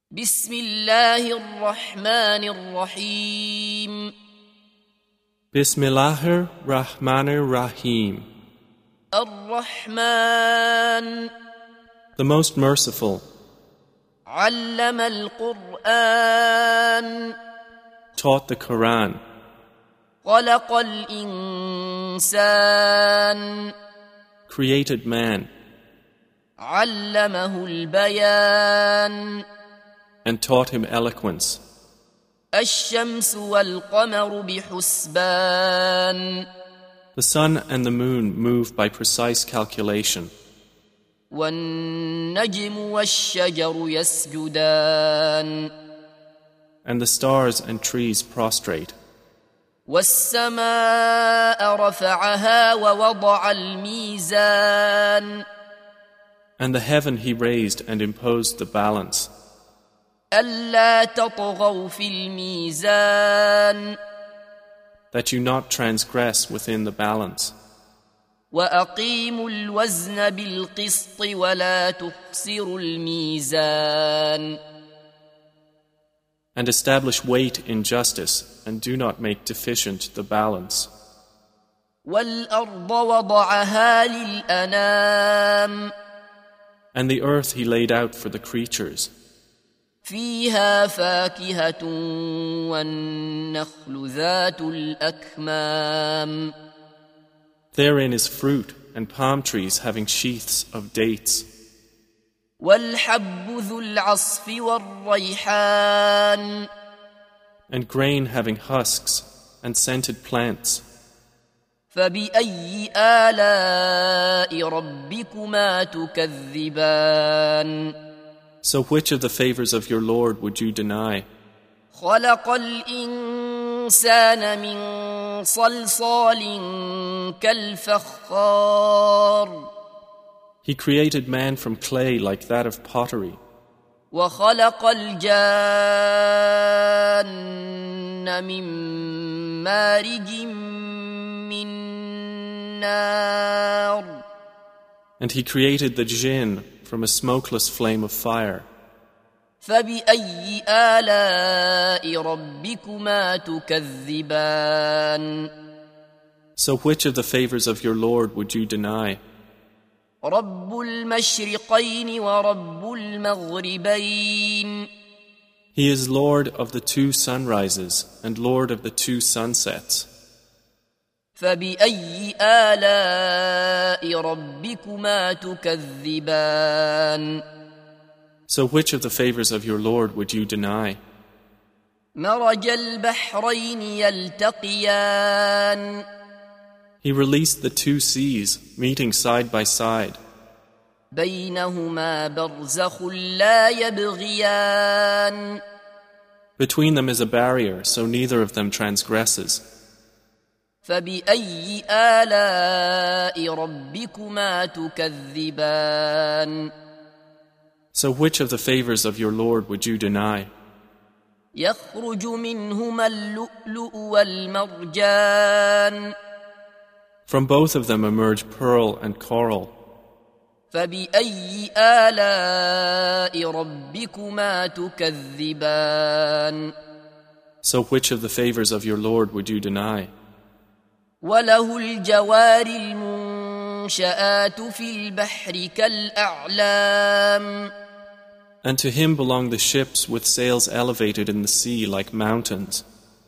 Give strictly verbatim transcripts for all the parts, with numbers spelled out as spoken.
بسم الله الرحمن الرحيم Bismillahir Rahmanir Rahim. الرحمن The most merciful, علم القرآن taught the Quran, خلق الإنسان created man, علمه البيان and taught him eloquence. الشمس والقمر بحسبان The sun and the moon move by precise calculation, والنجم والشجر يسجدان and the stars and trees prostrate. والسماء رفعها ووضع الميزان And the heaven he raised and imposed the balance, ألا تطغوا في الميزان that you not transgress within the balance. وأقيموا الوزن بالقسط ولا تخسروا الميزان And establish weight in justice, and do not make deficient the balance. والأرض وضعها للأنام And the earth he laid out for the creatures. فيها فاكهة والنخل ذات الأكمام Therein is fruit and palm trees having sheaths of dates, والحب ذو العصف والريحان and grain having husks and scented plants. فبأي آلاء ربكما تكذبان So which of the favors of your Lord would you deny? خلق الإنسان من صلصال كالفخار He created man from clay like that of pottery, وخلق الجان من مارج من نار and he created the jinn from a smokeless flame of fire. فبأي آلاء ربكما تكذبان So which of the favors of your Lord would you deny? رب المشرقين ورب المغربين He is Lord of the two sunrises and Lord of the two sunsets. فبأي آلاء ربكما تكذبان So which of the favors of your Lord would you deny? مرج البحرين يلتقيان He released the two seas, meeting side by side. بينهما برزخ لا يبغيان Between them is a barrier, so neither of them transgresses. فبأي آلاء ربكما تكذبان So which of the favors of your Lord would you deny? يخرج منهما اللؤلؤ والمرجان From both of them emerge pearl and coral. فبأي آلاء ربكما تكذبان So which of the favors of your Lord would you deny? وله الجوار المنشآت في البحر كالأعلام And to him belong the ships with sails elevated in the sea like mountains.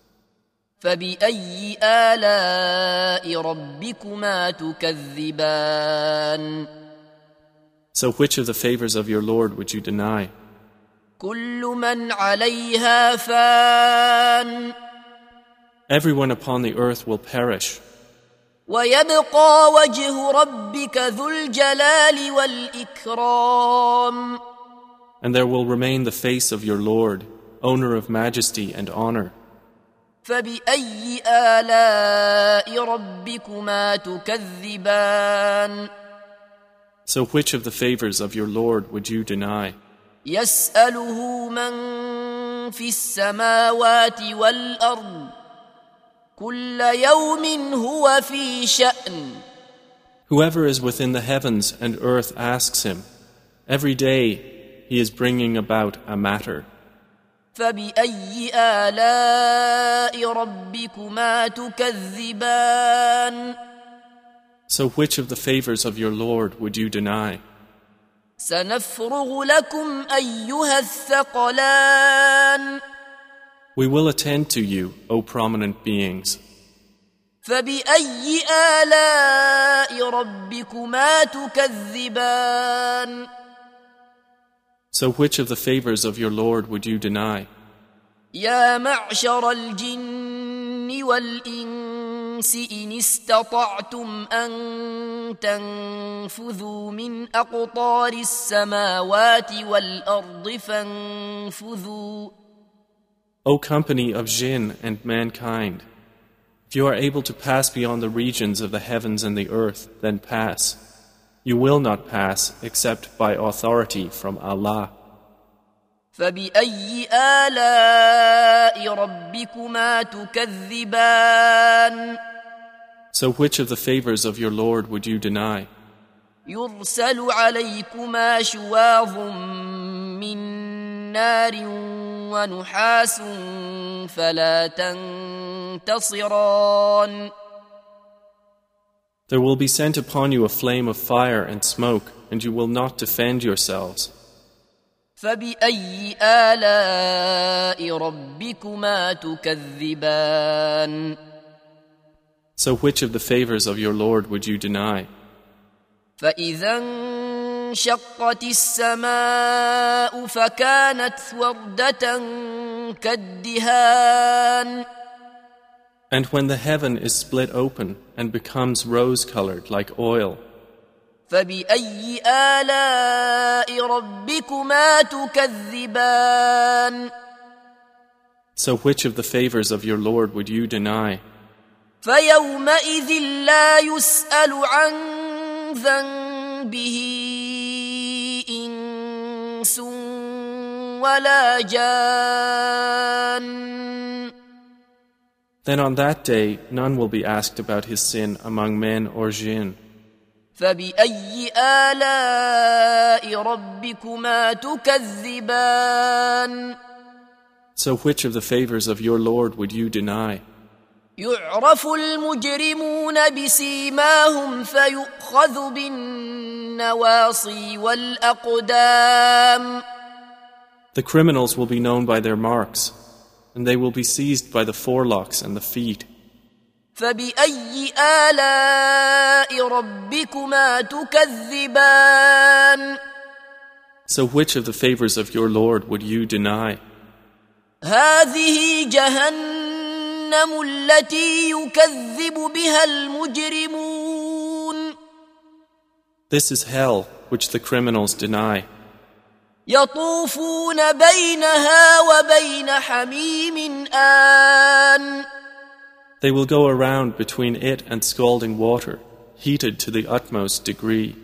فبأي آلاء ربكما تكذبان So which of the favors of your Lord would you deny? كل من عليها فان Everyone upon the earth will perish, ويبقى وجه ربك ذو الجلال والإكرام and there will remain the face of your Lord, owner of majesty and honor. فبأي آلاء ربكما تكذبان So which of the favors of your Lord would you deny? يسأله من في السماوات والأرض كل يوم هو في شأن Whoever is within the heavens and earth asks him. Every day He is bringing about a matter. فبأي آلاء ربكما تكذبان So which of the favors of your Lord would you deny? سنفرغ لكم أيها الثقلان We will attend to you, O prominent beings. فبأي آلاء ربكما تكذبان So which of the favors of your Lord would you deny? يا معشر الجن والإنس إن استطعتم أن تنفذوا من أقطار السماوات والأرض فانفذوا O company of jinn and mankind, if you are able to pass beyond the regions of the heavens and the earth, then pass. You will not pass except by authority from Allah. فبأي آلاء ربكما تكذبان So which of the favors of your Lord would you deny? يرسل عليكما شواظ من نار ونحاس فلا تنتصران There will be sent upon you a flame of fire and smoke, and you will not defend yourselves. فبأي آلاء ربكما تكذبان So which of the favors of your Lord would you deny? فإذا انشقت السماء فكانت وردة كالدهان And when the heaven is split open and becomes rose-colored like oil, فبأي آلاء ربكما تكذبان so which of the favors of your Lord would you deny? فيومئذ لا يسأل عن ذنبه إنس ولا جان Then on that day none will be asked about his sin among men or jinn. فبأي آلاء ربكما تكذبان So which of the favors of your Lord would you deny? يعرف المجرمون بسيماهم فيؤخذ بالنواصي والأقدام The criminals will be known by their marks, and they will be seized by the forelocks and the feet. فبأي آلاء ربكما تكذبان So which of the favors of your Lord would you deny? هذه جهنم التي يكذب بها المجرمون This is hell, which the criminals deny. يطوفون بينها وبين حميم آن They will go around between it and scalding water, heated to the utmost degree.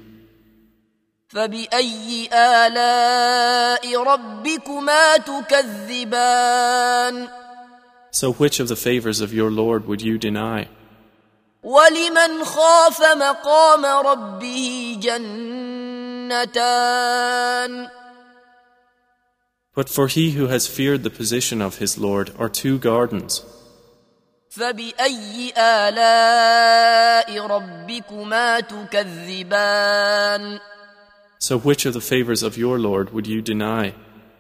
فبأي آلاء ربكما تكذبان So which of the favors of your Lord would you deny? ولمن خاف مقام ربه جنتان But for he who has feared the position of his Lord are two gardens. فبأي آلاء ربكما تكذبان So which of the favors of your Lord would you deny?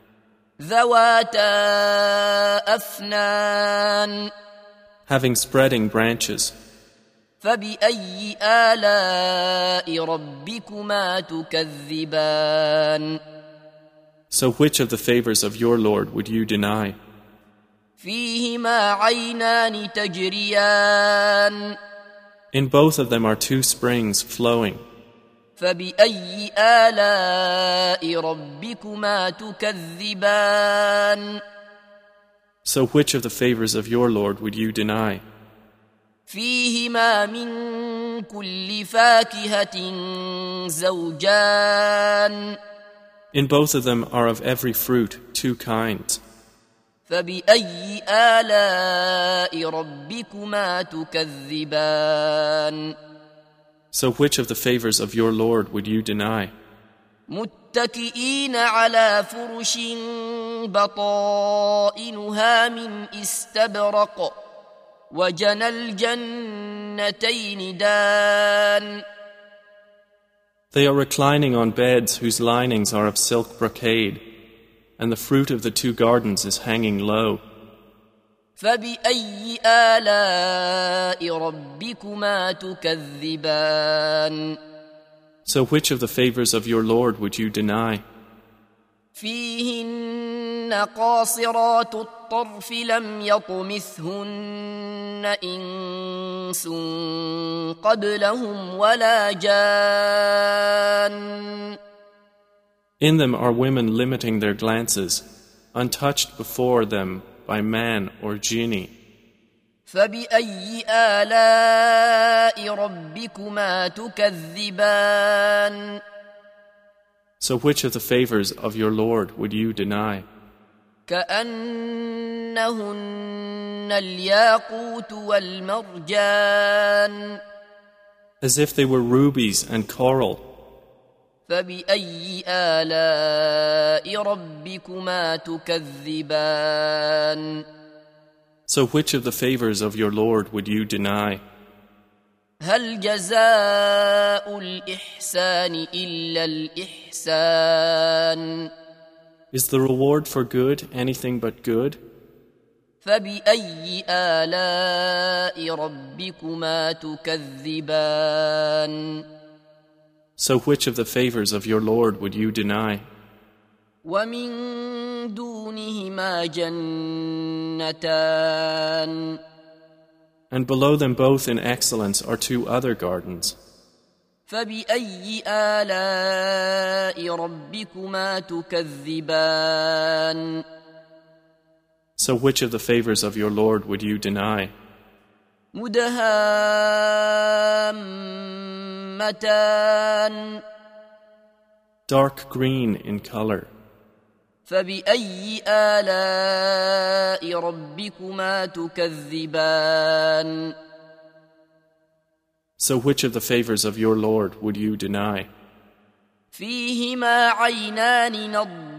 ذواتا أفنان Having spreading branches. فبأي آلاء ربكما تكذبان So which of the favors of your Lord would you deny? فيهما عينان تجريان In both of them are two springs flowing. فبأي آلاء ربكما تكذبان So which of the favors of your Lord would you deny? فيهما من كل فاكهة زوجان In both of them are of every fruit two kinds. فبأي آلاء ربكما تكذبان So which of the favors of your Lord would you deny? متكئين على فرش بطائنها من استبرق وجنى الجنتين دان. They are reclining on beds whose linings are of silk brocade, and the fruit of the two gardens is hanging low. فبأي آلاء ربكما تكذبان. So which of the favors of your Lord would you deny? فيهن قاصرات الطرف لم يطمثهن إنس قبلهم ولا جان. In them are women limiting their glances, untouched before them by man or genie. فبأي آلاء ربكما تكذبان. So which of the favors of your Lord would you deny? كأنهن الياقوت والمرجان. As if they were rubies and coral. فبأي آلاء ربكما تكذبان. So which of the favors of your Lord would you deny? هل جزاء الإحسان إلا الإحسان. Is the reward for good anything but good? فبأي آلاء ربكما تكذبان. So which of the favors of your Lord would you deny? ومن دونهما جنتان. And below them both in excellence are two other gardens. فبأي آلاء ربكما تكذبان. So which of the favors of your Lord would you deny? مدهامتان. Dark green in color. فبأي آلاء ربكما تكذبان. So which of the favors of your Lord would you deny? فيهما عينان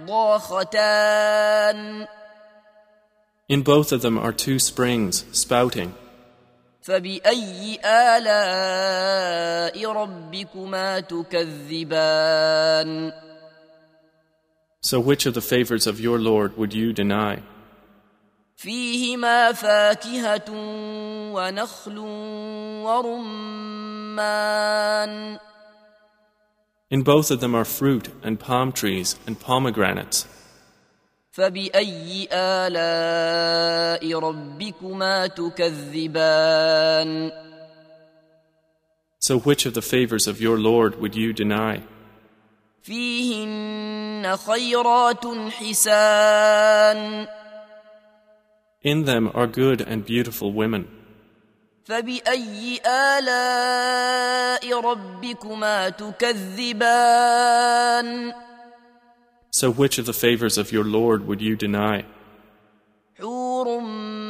نضاختان. In both of them are two springs spouting. فبأي آلاء ربكما تكذبان. So which of the favors of your Lord would you deny? فيهما فاكهة ونخل ورمان. In both of them are fruit and palm trees and pomegranates. فبأي آلاء ربكما تكذبان. So which of the favors of your Lord would you deny? فيهن خيرات حسان. In them are good and beautiful women. فبأي آلاء ربكما تكذبان. So which of the favors of your Lord would you deny? حور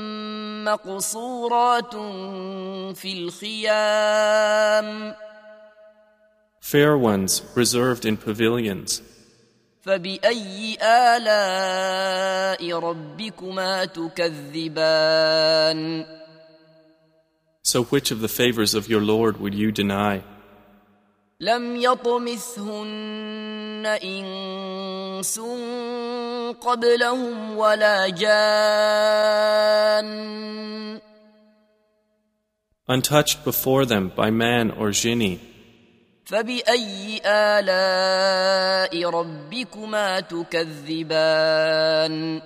مقصورات في الخيام. Fair ones reserved in pavilions. فبأي آلاء ربكما تكذبان. So which of the favors of your Lord would you deny? لم يطمثهن إنس قبلهم ولا جان. Untouched before them by man or genie. فبأي آلاء ربكما تكذبان.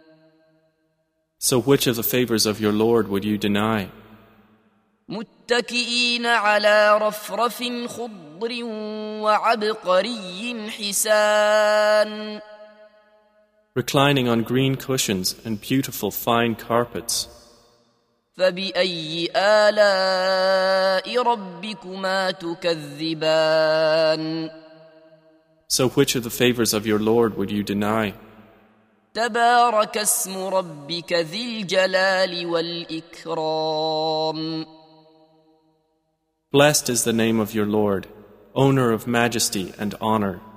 So which of the favors of your Lord would you deny? متكئين على رفرف خضر وعبقري حسان. Reclining on green cushions and beautiful fine carpets. فبأي آلاء ربكما تكذبان. So which of the favors of your Lord would you deny? تبارك اسم ربك ذي الجلال والإكرام. Blessed is the name of your Lord, owner of majesty and honor.